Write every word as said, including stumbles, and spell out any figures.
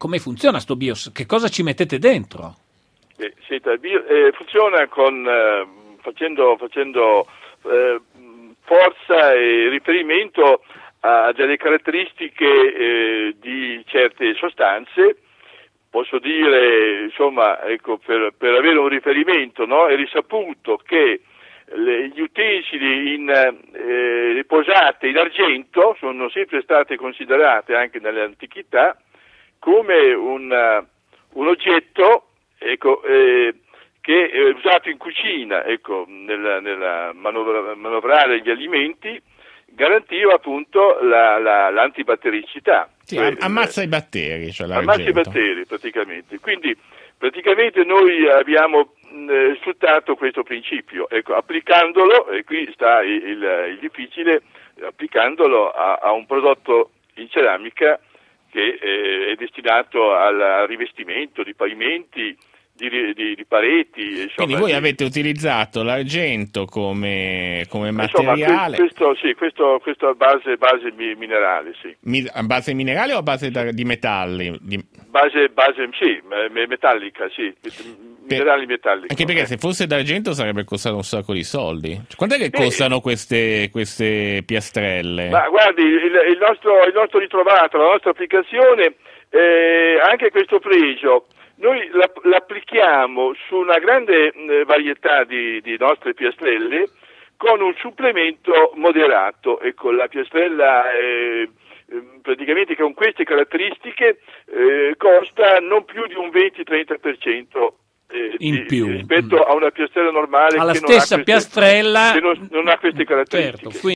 come funziona sto BIOS? Che cosa ci mettete dentro? Eh, senta, il bio, eh, funziona con, eh, facendo, facendo eh, forza e riferimento a delle caratteristiche eh, di certe sostanze. Posso dire, insomma, ecco, per, per avere un riferimento, no? È risaputo che le, gli utensili in, eh, riposate in argento sono sempre state considerate anche nell'antichità come un, un oggetto, ecco, eh, che è usato in cucina, ecco, nel, nella manovra, manovrare gli alimenti, garantiva appunto la, la, l'antibattericità. Sì, cioè, ammazza i batteri, cioè ammazza i batteri praticamente. Quindi praticamente noi abbiamo mh, sfruttato questo principio, ecco, applicandolo, e qui sta il, il, il difficile, applicandolo a, a un prodotto in ceramica che eh, è destinato al rivestimento di pavimenti, Di, di, di pareti. Insomma, quindi voi di... avete utilizzato l'argento come, come insomma, materiale. Questo, sì, questo, questo a base, base minerale, sì. Mi, a base minerale o a base da, di metalli? Di... Base, base, sì, metallica, sì, minerali metallici. Anche perché se fosse d'argento sarebbe costato un sacco di soldi. Quant'è che costano queste, queste piastrelle? Ma guardi, il, il, nostro, il nostro ritrovato, la nostra applicazione, eh, anche questo pregio, noi l'applichiamo su una grande varietà di, di nostre piastrelle con un supplemento moderato. Ecco, la piastrella eh, praticamente con queste caratteristiche eh, costa non più di un venti-trenta per cento eh, in di, più rispetto a una piastrella normale alla che stessa non ha queste, piastrella che non, non ha queste caratteristiche. Certo,